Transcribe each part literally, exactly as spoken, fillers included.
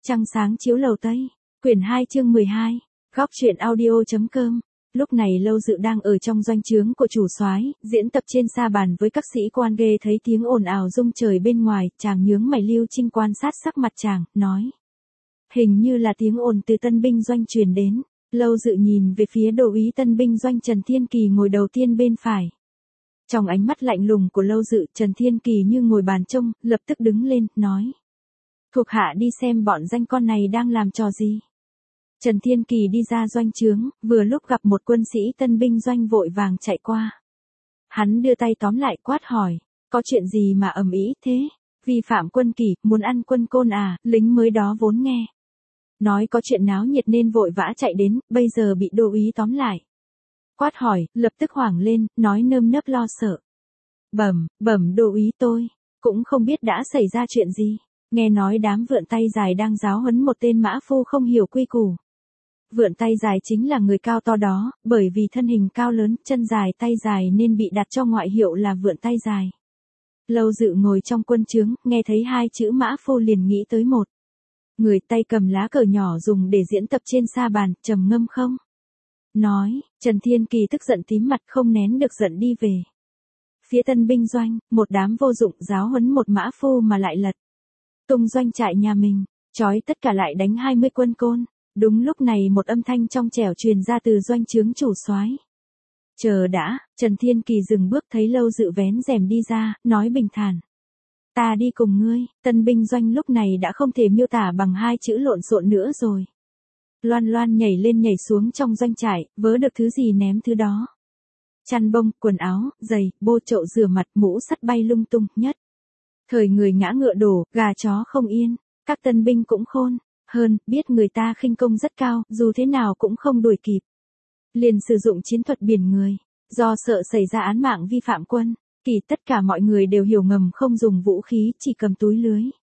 Trăng sáng chiếu lầu Tây, quyển hai chương mười hai, góc truyện audio.com. Lúc này Lâu Dự đang ở trong doanh trướng của chủ soái, diễn tập trên sa bàn với các sĩ quan ghê thấy tiếng ồn ào rung trời bên ngoài, chàng nhướng mày. Lưu Trinh quan sát sắc mặt chàng, nói. Hình như là tiếng ồn từ tân binh doanh truyền đến. Lâu Dự nhìn về phía đô úy tân binh doanh Trần Thiên Kỳ ngồi đầu tiên bên phải. Trong ánh mắt lạnh lùng của Lâu Dự, Trần Thiên Kỳ như ngồi bàn trông, lập tức đứng lên, nói. Thuộc hạ đi xem bọn danh con này đang làm trò gì. Trần Thiên Kỳ đi ra doanh trướng, vừa lúc gặp một quân sĩ tân binh doanh vội vàng chạy qua. Hắn đưa tay tóm lại quát hỏi, có chuyện gì mà ầm ĩ thế? Vi phạm quân kỷ, muốn ăn quân côn à? Lính mới đó vốn nghe nói có chuyện náo nhiệt nên vội vã chạy đến, bây giờ bị đô úy tóm lại. Quát hỏi, lập tức hoảng lên, nói nơm nớp lo sợ. Bẩm, bẩm đô úy, tôi cũng không biết đã xảy ra chuyện gì. Nghe nói đám vượn tay dài đang giáo huấn một tên mã phu không hiểu quy củ. Vượn tay dài chính là người cao to đó, bởi vì thân hình cao lớn, chân dài tay dài nên bị đặt cho ngoại hiệu là vượn tay dài. Lâu Dự ngồi trong quân trướng, nghe thấy hai chữ mã phu liền nghĩ tới một người tay cầm lá cờ nhỏ dùng để diễn tập trên sa bàn, trầm ngâm không nói. Trần Thiên Kỳ tức giận tím mặt không nén được giận đi về phía tân binh doanh, một đám vô dụng giáo huấn một mã phu mà lại lật tung doanh trại nhà mình, trói tất cả lại đánh hai mươi quân côn. Đúng lúc này một âm thanh trong trẻo truyền ra từ doanh trướng chủ soái. Chờ đã, Trần Thiên Kỳ dừng bước thấy Lâu Dự vén rèm đi ra, nói bình thản. Ta đi cùng ngươi. Tân binh doanh lúc này đã không thể miêu tả bằng hai chữ lộn xộn nữa rồi. Loan loan nhảy lên nhảy xuống trong doanh trại, vớ được thứ gì ném thứ đó. Chăn bông, quần áo, giày, bô chậu rửa mặt, mũ sắt bay lung tung, nhất thời người ngã ngựa đổ, gà chó không yên. Các tân binh cũng khôn hơn, biết người ta khinh công rất cao, dù thế nào cũng không đuổi kịp. Liền sử dụng chiến thuật biển người, do sợ xảy ra án mạng vi phạm quân kỳ, tất cả mọi người đều hiểu ngầm không dùng vũ khí, chỉ cầm túi lưới.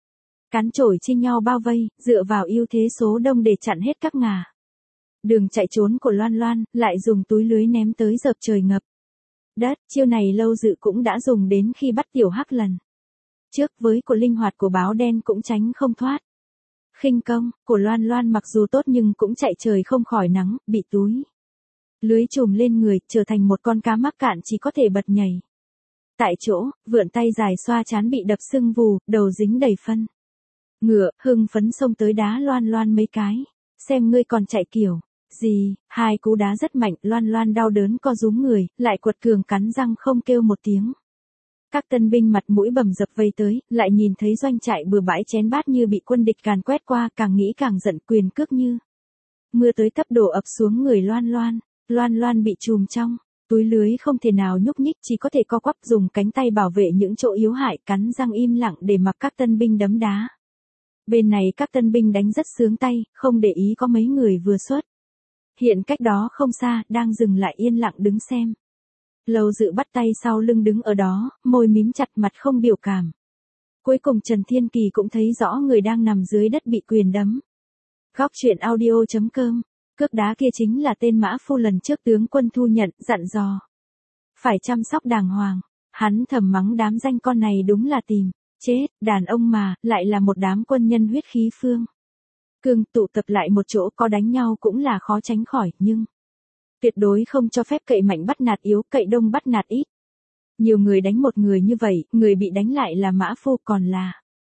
Cán chổi chia nhau bao vây, dựa vào ưu thế số đông để chặn hết các ngả đường chạy trốn của Loan Loan, lại dùng túi lưới ném tới dợp trời ngập đất. Chiêu này Lâu Dự cũng đã dùng đến khi bắt Tiểu Hắc lần trước, với của linh hoạt của báo đen cũng tránh không thoát. Khinh công của Loan Loan mặc dù tốt nhưng cũng chạy trời không khỏi nắng, bị túi lưới trùm lên người, trở thành một con cá mắc cạn chỉ có thể bật nhảy tại chỗ. Vượn tay dài xoa trán bị đập sưng vù, đầu dính đầy phân ngựa, hưng phấn xông tới đá Loan Loan mấy cái. Xem ngươi còn chạy kiểu gì? Hai cú đá rất mạnh, Loan Loan đau đớn co rúm người, lại quật cường cắn răng không kêu một tiếng. Các tân binh mặt mũi bầm dập vây tới, lại nhìn thấy doanh trại bừa bãi chén bát như bị quân địch càn quét qua, càng nghĩ càng giận, quyền cước như mưa tới tấp đổ ập xuống người Loan Loan. Loan Loan bị trùm trong túi lưới không thể nào nhúc nhích, chỉ có thể co quắp dùng cánh tay bảo vệ những chỗ yếu hại, cắn răng im lặng để mặc các tân binh đấm đá. Bên này các tân binh đánh rất sướng tay, không để ý có mấy người vừa xuất hiện cách đó không xa, đang dừng lại yên lặng đứng xem. Lâu Dự bắt tay sau lưng đứng ở đó, môi mím chặt, mặt không biểu cảm. Cuối cùng Trần Thiên Kỳ cũng thấy rõ người đang nằm dưới đất bị quyền đấm. Góc truyện audio.com. Cước đá kia chính là tên mã phu lần trước tướng quân thu nhận, dặn dò phải chăm sóc đàng hoàng. Hắn thầm mắng đám danh con này đúng là tìm chết, đàn ông mà, lại là một đám quân nhân huyết khí phương cương, tụ tập lại một chỗ có đánh nhau cũng là khó tránh khỏi, nhưng tuyệt đối không cho phép cậy mạnh bắt nạt yếu, cậy đông bắt nạt ít. Nhiều người đánh một người như vậy, người bị đánh lại là mã phu, còn là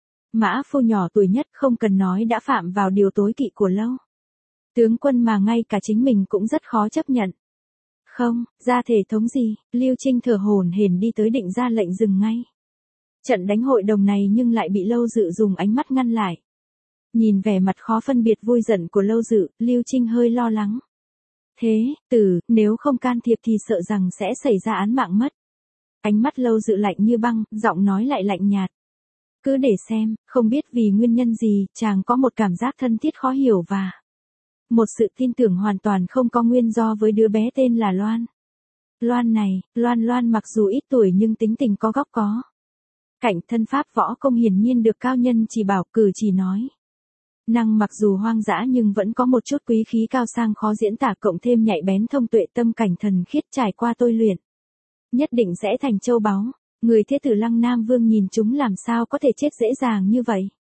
mã phu nhỏ tuổi nhất, không cần nói đã phạm vào điều tối kỵ của Lâu tướng quân mà ngay cả chính mình cũng rất khó chấp nhận. Không, ra thể thống gì? Lưu Trinh thở hổn hển đi tới định ra lệnh dừng ngay trận đánh hội đồng này, nhưng lại bị Lâu Dự dùng ánh mắt ngăn lại. Nhìn vẻ mặt khó phân biệt vui giận của Lâu Dự, Lưu Trinh hơi lo lắng. Thế tử, nếu không can thiệp thì sợ rằng sẽ xảy ra án mạng mất. Ánh mắt Lâu Dự lạnh như băng, giọng nói lại lạnh nhạt. Cứ để xem. Không biết vì nguyên nhân gì, chàng có một cảm giác thân thiết khó hiểu và một sự tin tưởng hoàn toàn không có nguyên do với đứa bé tên là Loan. Loan này, Loan Loan mặc dù ít tuổi nhưng tính tình có góc có cạnh, thân pháp võ công hiển nhiên được cao nhân chỉ bảo, cử chỉ nói năng mặc dù hoang dã nhưng vẫn có một chút quý khí cao sang khó diễn tả, cộng thêm nhạy bén thông tuệ, tâm cảnh thần khiết trải qua tôi luyện, nhất định sẽ thành châu báu. Người thế tử Lăng Nam Vương nhìn chúng làm sao có thể chết dễ dàng như vậy.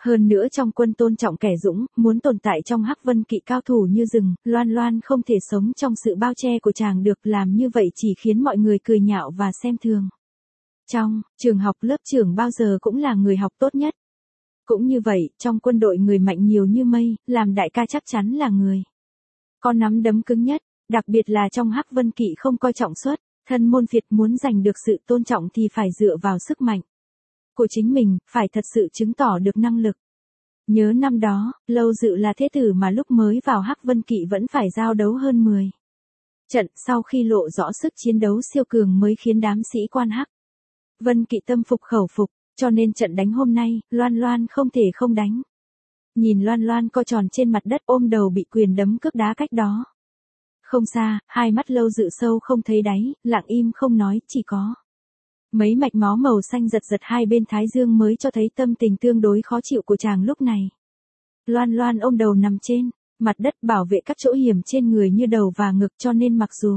Hơn nữa trong quân tôn trọng kẻ dũng, muốn tồn tại trong Hắc Vân Kỵ cao thủ như rừng, Loan Loan không thể sống trong sự bao che của chàng được, làm như vậy chỉ khiến mọi người cười nhạo và xem thường. Trong trường học lớp trưởng bao giờ cũng là người học tốt nhất. Cũng như vậy, trong quân đội người mạnh nhiều như mây, làm đại ca chắc chắn là người có nắm đấm cứng nhất, đặc biệt là trong Hắc Vân Kỵ không coi trọng xuất thân môn phiệt, muốn giành được sự tôn trọng thì phải dựa vào sức mạnh của chính mình, phải thật sự chứng tỏ được năng lực. Nhớ năm đó, Lâu Dự là thế tử mà lúc mới vào Hắc Vân Kỵ vẫn phải giao đấu hơn mười trận, sau khi lộ rõ sức chiến đấu siêu cường mới khiến đám sĩ quan Hắc Vân Kỵ tâm phục khẩu phục, cho nên trận đánh hôm nay, Loan Loan không thể không đánh. Nhìn Loan Loan co tròn trên mặt đất ôm đầu bị quyền đấm cước đá cách đó không xa, hai mắt Lâu Dự sâu không thấy đáy, lặng im không nói, chỉ có mấy mạch máu màu xanh giật giật hai bên thái dương mới cho thấy tâm tình tương đối khó chịu của chàng lúc này. Loan Loan ôm đầu nằm trên mặt đất, bảo vệ các chỗ hiểm trên người như đầu và ngực, cho nên mặc dù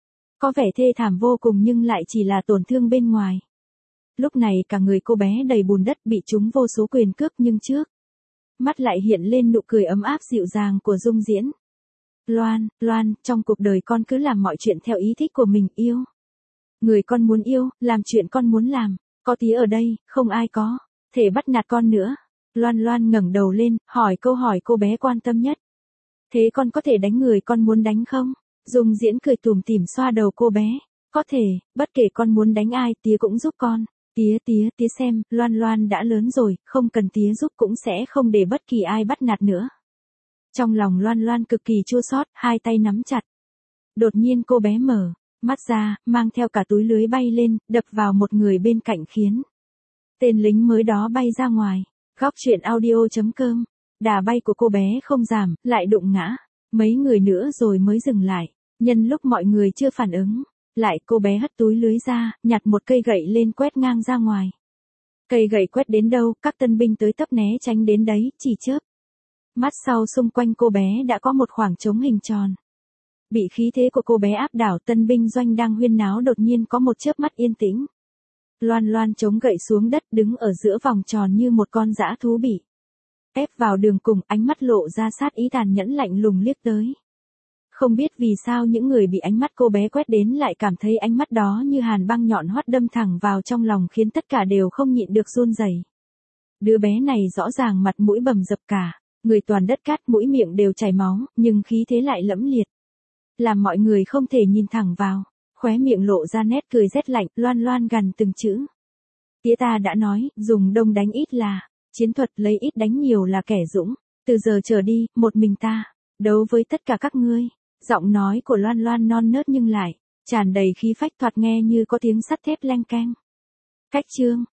có vẻ thê thảm vô cùng nhưng lại chỉ là tổn thương bên ngoài. Lúc này cả người cô bé đầy bùn đất, bị trúng vô số quyền cước, nhưng trước mắt lại hiện lên nụ cười ấm áp dịu dàng của Dung Diễn. Loan, Loan, trong cuộc đời con cứ làm mọi chuyện theo ý thích của mình, yêu người con muốn yêu, làm chuyện con muốn làm, có tía ở đây, không ai có thể bắt nạt con nữa. Loan Loan ngẩng đầu lên, hỏi câu hỏi cô bé quan tâm nhất. Thế con có thể đánh người con muốn đánh không? Dung Diễn cười tủm tỉm xoa đầu cô bé. Có thể, bất kể con muốn đánh ai, tía cũng giúp con. Tía tía tía xem, Loan Loan đã lớn rồi, không cần tía giúp cũng sẽ không để bất kỳ ai bắt nạt nữa. Trong lòng Loan Loan cực kỳ chua xót, hai tay nắm chặt. Đột nhiên cô bé mở mắt ra, mang theo cả túi lưới bay lên, đập vào một người bên cạnh khiến tên lính mới đó bay ra ngoài. Góc truyện audio chấm com. Đà bay của cô bé không giảm, lại đụng ngã mấy người nữa rồi mới dừng lại. Nhân lúc mọi người chưa phản ứng lại, cô bé hất túi lưới ra, nhặt một cây gậy lên quét ngang ra ngoài. Cây gậy quét đến đâu, các tân binh tới tấp né tránh đến đấy, chỉ chớp mắt sau xung quanh cô bé đã có một khoảng trống hình tròn. Bị khí thế của cô bé áp đảo, tân binh doanh đang huyên náo đột nhiên có một chớp mắt yên tĩnh. Loan Loan chống gậy xuống đất, đứng ở giữa vòng tròn như một con dã thú bị ép vào đường cùng, ánh mắt lộ ra sát ý tàn nhẫn lạnh lùng liếc tới. Không biết vì sao những người bị ánh mắt cô bé quét đến lại cảm thấy ánh mắt đó như hàn băng nhọn hoắt đâm thẳng vào trong lòng, khiến tất cả đều không nhịn được run rẩy. Đứa bé này rõ ràng mặt mũi bầm dập cả, người toàn đất cát, mũi miệng đều chảy máu, nhưng khí thế lại lẫm liệt, làm mọi người không thể nhìn thẳng vào. Khóe miệng lộ ra nét cười rét lạnh, Loan Loan gằn từng chữ. Tía ta đã nói, dùng đông đánh ít là chiến thuật, lấy ít đánh nhiều là kẻ dũng. Từ giờ trở đi, một mình ta đấu với tất cả các ngươi. Giọng nói của Loan Loan non nớt nhưng lại tràn đầy khí phách, thoạt nghe như có tiếng sắt thép leng keng. Cách chương